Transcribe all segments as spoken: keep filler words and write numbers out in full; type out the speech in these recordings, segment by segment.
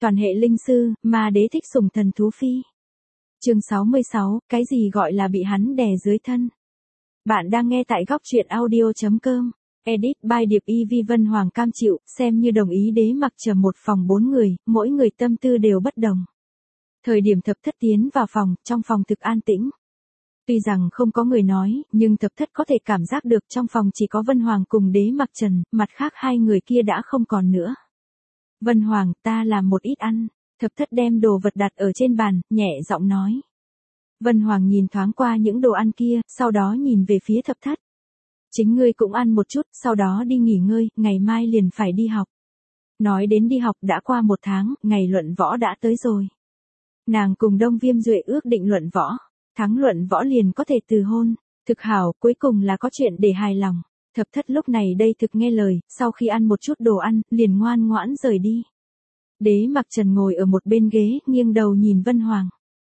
toàn hệ linh sư, ma đế thích sủng thần thú phi. Chương sáu mươi sáu, cái gì gọi là bị hắn đè dưới thân? Bạn đang nghe tại góc truyện audio chấm com. Edit by Điệp Y Vi. Vân Hoàng cam chịu, xem như đồng ý đế mặc trầm một phòng bốn người, mỗi người tâm tư đều bất đồng. Thời điểm thập thất tiến vào phòng, trong phòng thực an tĩnh. Tuy rằng không có người nói, nhưng thập thất có thể cảm giác được trong phòng chỉ có Vân Hoàng cùng đế mặc trần, mặt khác hai người kia đã không còn nữa. Vân Hoàng, ta làm một ít ăn. Thập thất đem đồ vật đặt ở trên bàn, nhẹ giọng nói. Vân Hoàng nhìn thoáng qua những đồ ăn kia, sau đó nhìn về phía thập thất. Chính ngươi cũng ăn một chút, sau đó đi nghỉ ngơi, ngày mai liền phải đi học. Nói đến đi học đã qua một tháng, ngày luận võ đã tới rồi. Nàng cùng Đông Viêm Duệ ước định luận võ. Thắng luận võ liền có thể từ hôn. Thực hảo, cuối cùng là có chuyện để hài lòng. Thập thất lúc này đây thực nghe lời, sau khi ăn một chút đồ ăn, liền ngoan ngoãn rời đi. Đế mặc trần ngồi ở một bên ghế, nghiêng đầu nhìn Vân Hoàng.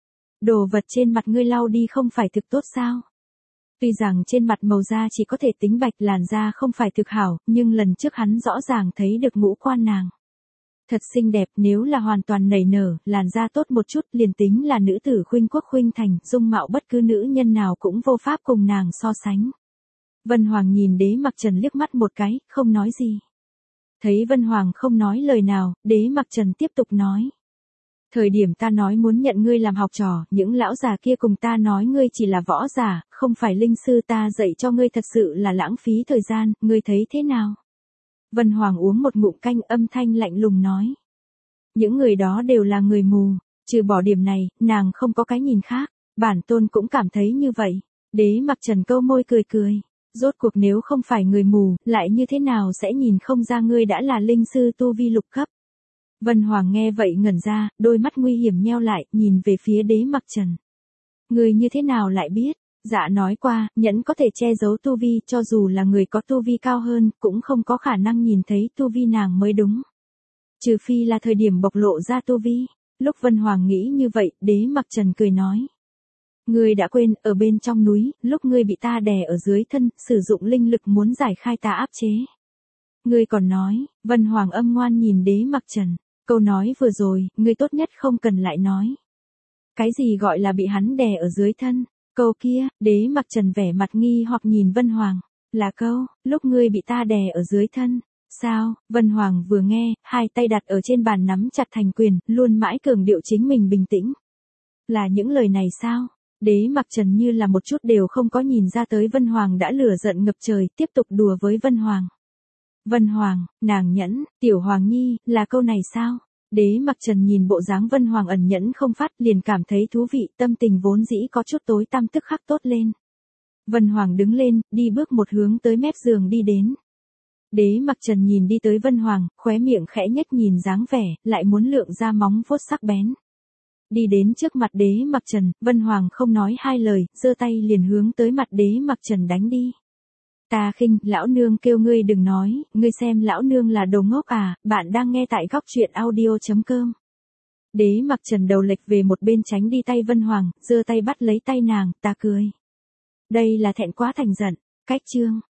Đồ vật trên mặt ngươi lau đi không phải thực tốt sao? Tuy rằng trên mặt màu da chỉ có thể tính bạch, làn da không phải thực hảo, nhưng lần trước hắn rõ ràng thấy được ngũ quan nàng. Thật xinh đẹp, nếu là hoàn toàn nảy nở, làn da tốt một chút, liền tính là nữ tử khuynh quốc khuynh thành, dung mạo bất cứ nữ nhân nào cũng vô pháp cùng nàng so sánh. Vân Hoàng nhìn đế mặc trần liếc mắt một cái, không nói gì. Thấy Vân Hoàng không nói lời nào, đế mặc trần tiếp tục nói. Thời điểm ta nói muốn nhận ngươi làm học trò, những lão già kia cùng ta nói ngươi chỉ là võ giả, không phải linh sư, ta dạy cho ngươi thật sự là lãng phí thời gian, ngươi thấy thế nào? Vân Hoàng uống một ngụm canh, âm thanh lạnh lùng nói. Những người đó đều là người mù, trừ bỏ điểm này, nàng không có cái nhìn khác, bản tôn cũng cảm thấy như vậy. Đế mặc trần câu môi cười cười. Rốt cuộc nếu không phải người mù, lại như thế nào sẽ nhìn không ra ngươi đã là linh sư tu vi lục cấp. Vân Hoàng nghe vậy ngẩn ra, đôi mắt nguy hiểm nheo lại, nhìn về phía đế mặc trần. Ngươi như thế nào lại biết? Dạ nói qua, nhẫn có thể che giấu tu vi, cho dù là người có tu vi cao hơn, cũng không có khả năng nhìn thấy tu vi nàng mới đúng. Trừ phi là thời điểm bộc lộ ra tu vi. Lúc Vân Hoàng nghĩ như vậy, đế mặc trần cười nói. Ngươi đã quên, ở bên trong núi, lúc ngươi bị ta đè ở dưới thân, sử dụng linh lực muốn giải khai ta áp chế. Ngươi còn nói, Vân Hoàng âm ngoan nhìn đế mặc trần. Câu nói vừa rồi, ngươi tốt nhất không cần lại nói. Cái gì gọi là bị hắn đè ở dưới thân? Câu kia, đế mặc trần vẻ mặt nghi hoặc nhìn Vân Hoàng. Là câu, lúc ngươi bị ta đè ở dưới thân. Sao? Vân Hoàng vừa nghe, hai tay đặt ở trên bàn nắm chặt thành quyền, luôn mãi cường điệu chính mình bình tĩnh. Là những lời này sao? Đế mặc trần như là một chút đều không có nhìn ra tới Vân Hoàng đã lửa giận ngập trời, tiếp tục đùa với Vân Hoàng. Vân Hoàng, nàng nhẫn, tiểu Hoàng Nhi, là câu này sao? Đế mặc trần nhìn bộ dáng Vân Hoàng ẩn nhẫn không phát, liền cảm thấy thú vị, tâm tình vốn dĩ có chút tối tăm tức khắc tốt lên. Vân Hoàng đứng lên, đi bước một hướng tới mép giường đi đến. Đế mặc trần nhìn đi tới Vân Hoàng, khóe miệng khẽ nhếch nhìn dáng vẻ, lại muốn lượng ra móng vuốt sắc bén. Đi đến trước mặt đế mặc trần, Vân Hoàng không nói hai lời, giơ tay liền hướng tới mặt đế mặc trần đánh đi. Ta khinh, lão nương kêu ngươi đừng nói, ngươi xem lão nương là đồ ngốc à, bạn đang nghe tại góc truyện audio chấm com. Đế mặc trần đầu lệch về một bên tránh đi tay Vân Hoàng, giơ tay bắt lấy tay nàng, ta cười. Đây là thẹn quá thành giận, cách chương,